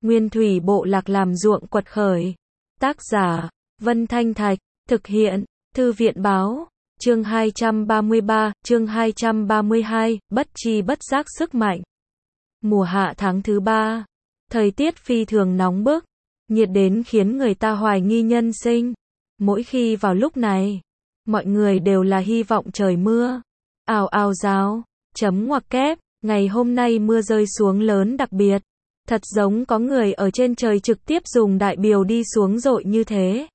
Nguyên thủy bộ lạc làm ruộng quật khởi. Tác giả, Vân Thanh Thạch, thực hiện, Thư viện báo, chương 233, chương 232, bất chi bất giác sức mạnh. Mùa hạ tháng thứ 3, thời tiết phi thường nóng bức, nhiệt đến khiến người ta hoài nghi nhân sinh. Mỗi khi vào lúc này, mọi người đều là hy vọng trời mưa. Ào ào rào, chấm ngoặc kép, ngày hôm nay mưa rơi xuống lớn đặc biệt. Thật giống có người ở trên trời trực tiếp dùng đại biểu đi xuống dội như thế.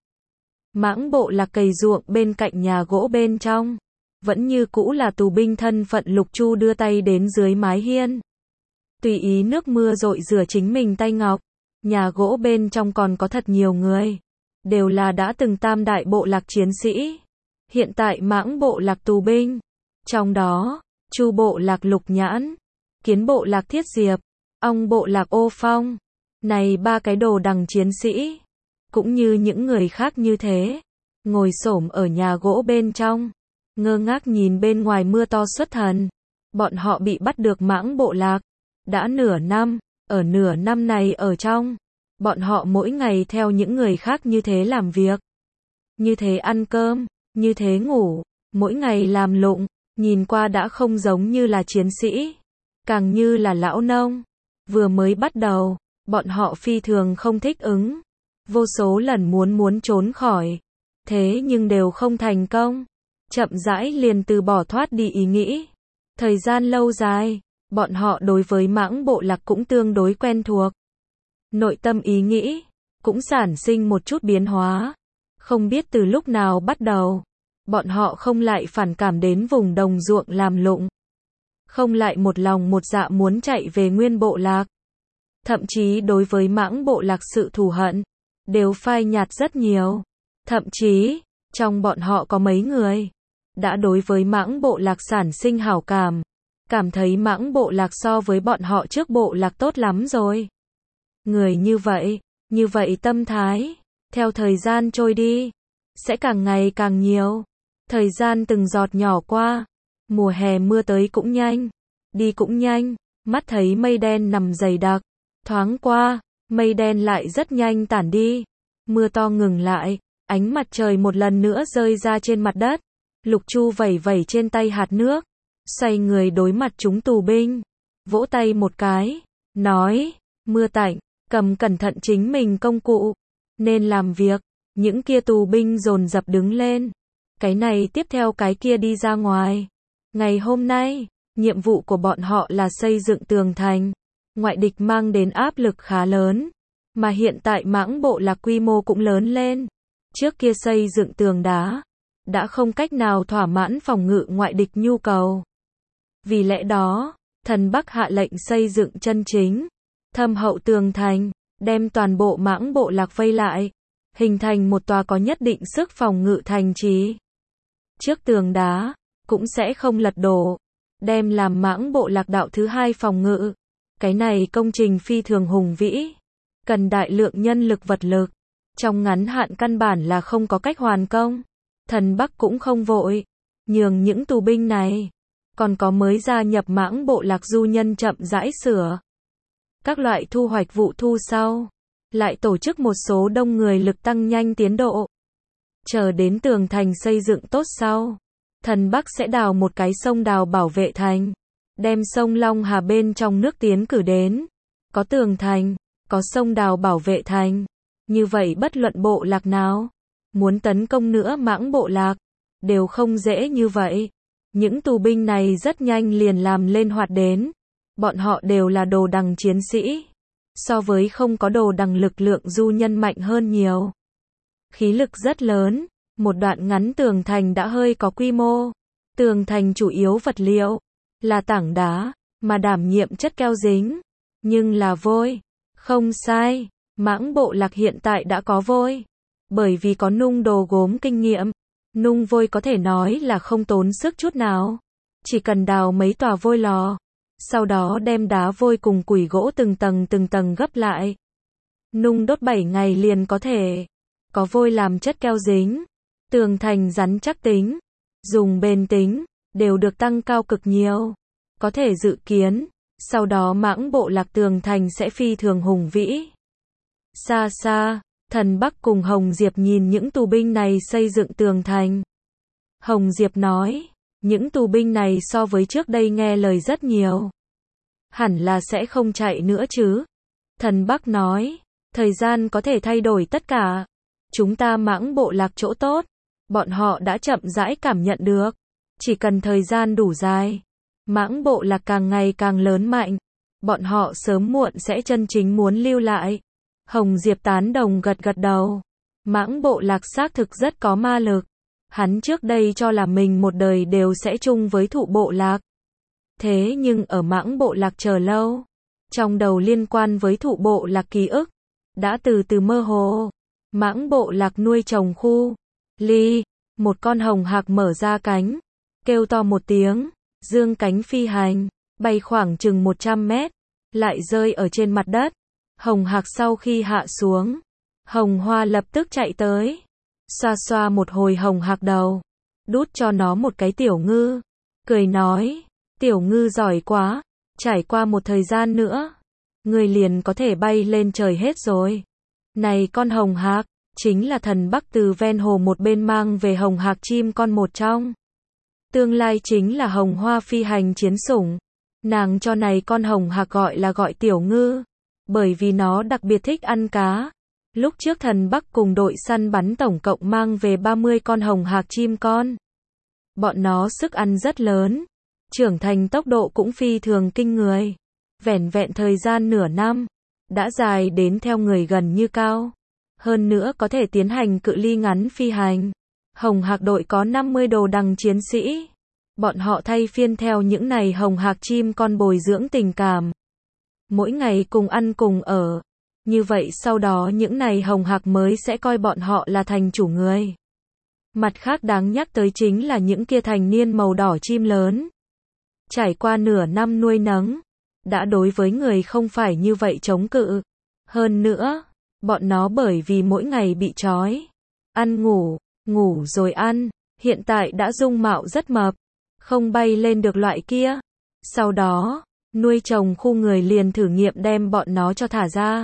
Mãng bộ lạc cày ruộng bên cạnh nhà gỗ bên trong. Vẫn như cũ là tù binh thân phận Lục Chu đưa tay đến dưới mái hiên. Tùy ý nước mưa dội rửa chính mình tay ngọc. Nhà gỗ bên trong còn có thật nhiều người. Đều là đã từng tam đại bộ lạc chiến sĩ. Hiện tại mãng bộ lạc tù binh. Trong đó, Chu bộ lạc Lục Nhãn, Kiến bộ lạc Thiết Diệp, Ong bộ lạc Ô Phong. Này ba cái đồ đằng chiến sĩ. Cũng như những người khác như thế. Ngồi xổm ở nhà gỗ bên trong. Ngơ ngác nhìn bên ngoài mưa to xuất thần. Bọn họ bị bắt được mãng bộ lạc. Đã nửa năm. Ở nửa năm này ở trong. Bọn họ mỗi ngày theo những người khác như thế làm việc. Như thế ăn cơm. Như thế ngủ. Mỗi ngày làm lụng. Nhìn qua đã không giống như là chiến sĩ. Càng như là lão nông. Vừa mới bắt đầu. Bọn họ phi thường không thích ứng. Vô số lần muốn trốn khỏi. Thế nhưng đều không thành công. Chậm rãi liền từ bỏ thoát đi ý nghĩ. Thời gian lâu dài, bọn họ đối với mãng bộ lạc cũng tương đối quen thuộc. Nội tâm ý nghĩ, cũng sản sinh một chút biến hóa. Không biết từ lúc nào bắt đầu, bọn họ không lại phản cảm đến vùng đồng ruộng làm lụng. Không lại một lòng một dạ muốn chạy về nguyên bộ lạc. Thậm chí đối với mãng bộ lạc sự thù hận, đều phai nhạt rất nhiều. Thậm chí, trong bọn họ có mấy người, đã đối với mãng bộ lạc sản sinh hảo cảm. Cảm thấy mãng bộ lạc so với bọn họ trước bộ lạc tốt lắm rồi. Người như vậy tâm thái, theo thời gian trôi đi, sẽ càng ngày càng nhiều. Thời gian từng giọt nhỏ qua, mùa hè mưa tới cũng nhanh, đi cũng nhanh, mắt thấy mây đen nằm dày đặc, thoáng qua, mây đen lại rất nhanh tản đi, mưa to ngừng lại, ánh mặt trời một lần nữa rơi ra trên mặt đất. Lục Chu vẩy vẩy trên tay hạt nước, xoay người đối mặt chúng tù binh, vỗ tay một cái, nói, mưa tạnh, cầm cẩn thận chính mình công cụ, nên làm việc. Những kia tù binh dồn dập đứng lên, cái này tiếp theo cái kia đi ra ngoài. Ngày hôm nay, nhiệm vụ của bọn họ là xây dựng tường thành. Ngoại địch mang đến áp lực khá lớn, mà hiện tại mãng bộ lạc quy mô cũng lớn lên. Trước kia xây dựng tường đá, đã không cách nào thỏa mãn phòng ngự ngoại địch nhu cầu. Vì lẽ đó, thần Bắc hạ lệnh xây dựng chân chính, thâm hậu tường thành, đem toàn bộ mãng bộ lạc vây lại, hình thành một tòa có nhất định sức phòng ngự thành trì. Trước tường đá, cũng sẽ không lật đổ, đem làm mãng bộ lạc đạo thứ hai phòng ngự. Cái này công trình phi thường hùng vĩ, cần đại lượng nhân lực vật lực, trong ngắn hạn căn bản là không có cách hoàn công. Thần Bắc cũng không vội, nhường những tù binh này, còn có mới gia nhập mãng bộ lạc du nhân chậm rãi sửa các loại thu hoạch vụ thu sau, lại tổ chức một số đông người lực tăng nhanh tiến độ. Chờ đến tường thành xây dựng tốt sau, thần Bắc sẽ đào một cái sông đào bảo vệ thành, đem sông Long Hà bên trong nước tiến cử đến. Có tường thành, có sông đào bảo vệ thành, như vậy bất luận bộ lạc nào muốn tấn công nữa mãng bộ lạc, đều không dễ như vậy. Những tù binh này rất nhanh liền làm lên hoạt đến. Bọn họ đều là đồ đằng chiến sĩ. So với không có đồ đằng lực lượng du nhân mạnh hơn nhiều. Khí lực rất lớn, một đoạn ngắn tường thành đã hơi có quy mô. Tường thành chủ yếu vật liệu là tảng đá, mà đảm nhiệm chất keo dính. Nhưng là vôi. Không sai, mãng bộ lạc hiện tại đã có vôi. Bởi vì có nung đồ gốm kinh nghiệm, nung vôi có thể nói là không tốn sức chút nào. Chỉ cần đào mấy tòa vôi lò, sau đó đem đá vôi cùng củi gỗ từng tầng gấp lại. Nung đốt 7 ngày liền có thể. Có vôi làm chất keo dính, tường thành rắn chắc tính, dùng bền tính, đều được tăng cao cực nhiều. Có thể dự kiến, sau đó mãng bộ lạc tường thành sẽ phi thường hùng vĩ. Xa xa, Thần Bắc cùng Hồng Diệp nhìn những tù binh này xây dựng tường thành. Hồng Diệp nói, những tù binh này so với trước đây nghe lời rất nhiều. Hẳn là sẽ không chạy nữa chứ. Thần Bắc nói, thời gian có thể thay đổi tất cả. Chúng ta Mãng Bộ Lạc chỗ tốt, bọn họ đã chậm rãi cảm nhận được. Chỉ cần thời gian đủ dài, Mãng Bộ Lạc càng ngày càng lớn mạnh, bọn họ sớm muộn sẽ chân chính muốn lưu lại. Hồng Diệp tán đồng gật gật đầu. Mãng Bộ Lạc xác thực rất có ma lực. Hắn trước đây cho là mình một đời đều sẽ chung với Thụ Bộ Lạc. Thế nhưng ở Mãng Bộ Lạc chờ lâu, trong đầu liên quan với Thụ Bộ Lạc ký ức đã từ từ mơ hồ. Mãng Bộ Lạc nuôi trồng khu ly, một con hồng hạc mở ra cánh, kêu to một tiếng, dương cánh phi hành, bay khoảng chừng 100 mét, lại rơi ở trên mặt đất. Hồng hạc sau khi hạ xuống, Hồng Hoa lập tức chạy tới, xoa xoa một hồi hồng hạc đầu, đút cho nó một cái tiểu ngư, cười nói, tiểu ngư giỏi quá, trải qua một thời gian nữa, người liền có thể bay lên trời hết rồi. Này con hồng hạc, chính là Thần Bắc từ ven hồ một bên mang về hồng hạc chim con một trong. Tương lai chính là Hồng Hoa phi hành chiến sủng. Nàng cho này con hồng hạc gọi tiểu ngư, bởi vì nó đặc biệt thích ăn cá. Lúc trước Thần Bắc cùng đội săn bắn tổng cộng mang về 30 con hồng hạc chim con. Bọn nó sức ăn rất lớn, trưởng thành tốc độ cũng phi thường kinh người. Vẻn vẹn thời gian nửa năm, đã dài đến theo người gần như cao. Hơn nữa có thể tiến hành cự ly ngắn phi hành. Hồng hạc đội có 50 đồ đằng chiến sĩ. Bọn họ thay phiên theo những này hồng hạc chim con bồi dưỡng tình cảm. Mỗi ngày cùng ăn cùng ở. Như vậy sau đó những này hồng hạc mới sẽ coi bọn họ là thành chủ người. Mặt khác đáng nhắc tới chính là những kia thành niên màu đỏ chim lớn. Trải qua nửa năm nuôi nấng, đã đối với người không phải như vậy chống cự. Hơn nữa, bọn nó bởi vì mỗi ngày bị trói, ăn ngủ, ngủ rồi ăn, hiện tại đã dung mạo rất mập, không bay lên được loại kia. Sau đó, nuôi trồng khu người liền thử nghiệm đem bọn nó cho thả ra.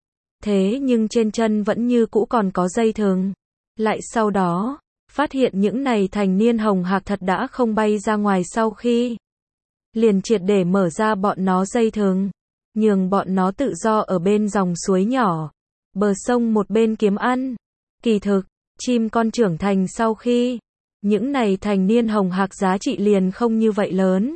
Thế nhưng trên chân vẫn như cũ còn có dây thừng. Lại sau đó, phát hiện những này thành niên hồng hạc thật đã không bay ra ngoài sau khi liền triệt để mở ra bọn nó dây thừng, nhường bọn nó tự do ở bên dòng suối nhỏ, bờ sông một bên kiếm ăn. Kỳ thực, chim con trưởng thành sau khi, những này thành niên hồng hạc giá trị liền không như vậy lớn.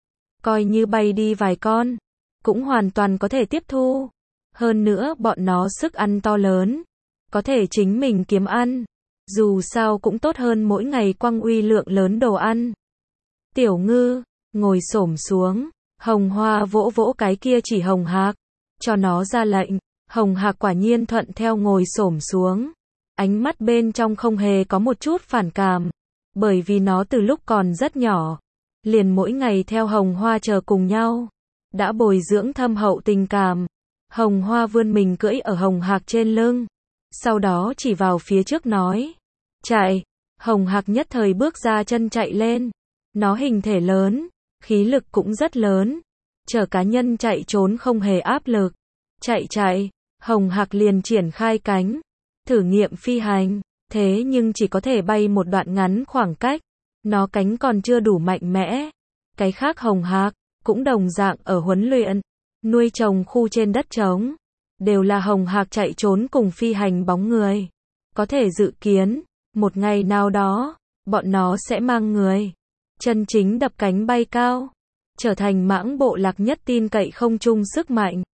Coi như bay đi vài con, cũng hoàn toàn có thể tiếp thu. Hơn nữa bọn nó sức ăn to lớn, có thể chính mình kiếm ăn. Dù sao cũng tốt hơn mỗi ngày quăng uy lượng lớn đồ ăn. Tiểu ngư, ngồi xổm xuống, Hồng Hoa vỗ vỗ cái kia chỉ hồng hạc, cho nó ra lệnh. Hồng hạc quả nhiên thuận theo ngồi xổm xuống. Ánh mắt bên trong không hề có một chút phản cảm, bởi vì nó từ lúc còn rất nhỏ, liền mỗi ngày theo Hồng Hoa chờ cùng nhau, đã bồi dưỡng thâm hậu tình cảm. Hồng Hoa vươn mình cưỡi ở hồng hạc trên lưng, sau đó chỉ vào phía trước nói, chạy. Hồng hạc nhất thời bước ra chân chạy lên. Nó hình thể lớn, khí lực cũng rất lớn, chở cá nhân chạy trốn không hề áp lực. Chạy, hồng hạc liền triển khai cánh, thử nghiệm phi hành, thế nhưng chỉ có thể bay một đoạn ngắn khoảng cách. Nó cánh còn chưa đủ mạnh mẽ. Cái khác hồng hạc cũng đồng dạng ở huấn luyện, nuôi trồng khu trên đất trống, đều là hồng hạc chạy trốn cùng phi hành bóng người. Có thể dự kiến, một ngày nào đó, bọn nó sẽ mang người chân chính đập cánh bay cao, trở thành Mãng Bộ Lạc nhất tin cậy không chung sức mạnh.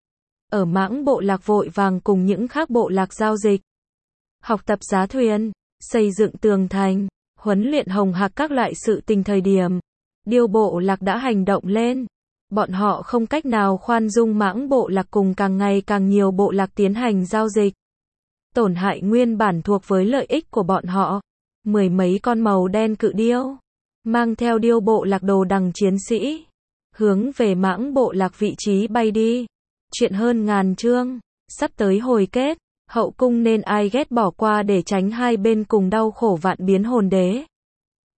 Ở Mãng Bộ Lạc vội vàng cùng những khác bộ lạc giao dịch, học tập giá thuyền, xây dựng tường thành, huấn luyện hồng hạc các loại sự tình thời điểm, Điêu Bộ Lạc đã hành động lên. Bọn họ không cách nào khoan dung Mãng Bộ Lạc cùng càng ngày càng nhiều bộ lạc tiến hành giao dịch, tổn hại nguyên bản thuộc với lợi ích của bọn họ. Mười mấy con màu đen cự điêu, mang theo Điêu Bộ Lạc đồ đằng chiến sĩ, hướng về Mãng Bộ Lạc vị trí bay đi. Chuyện hơn ngàn chương, sắp tới hồi kết, hậu cung nên ai ghét bỏ qua để tránh hai bên cùng đau khổ vạn biến hồn đế.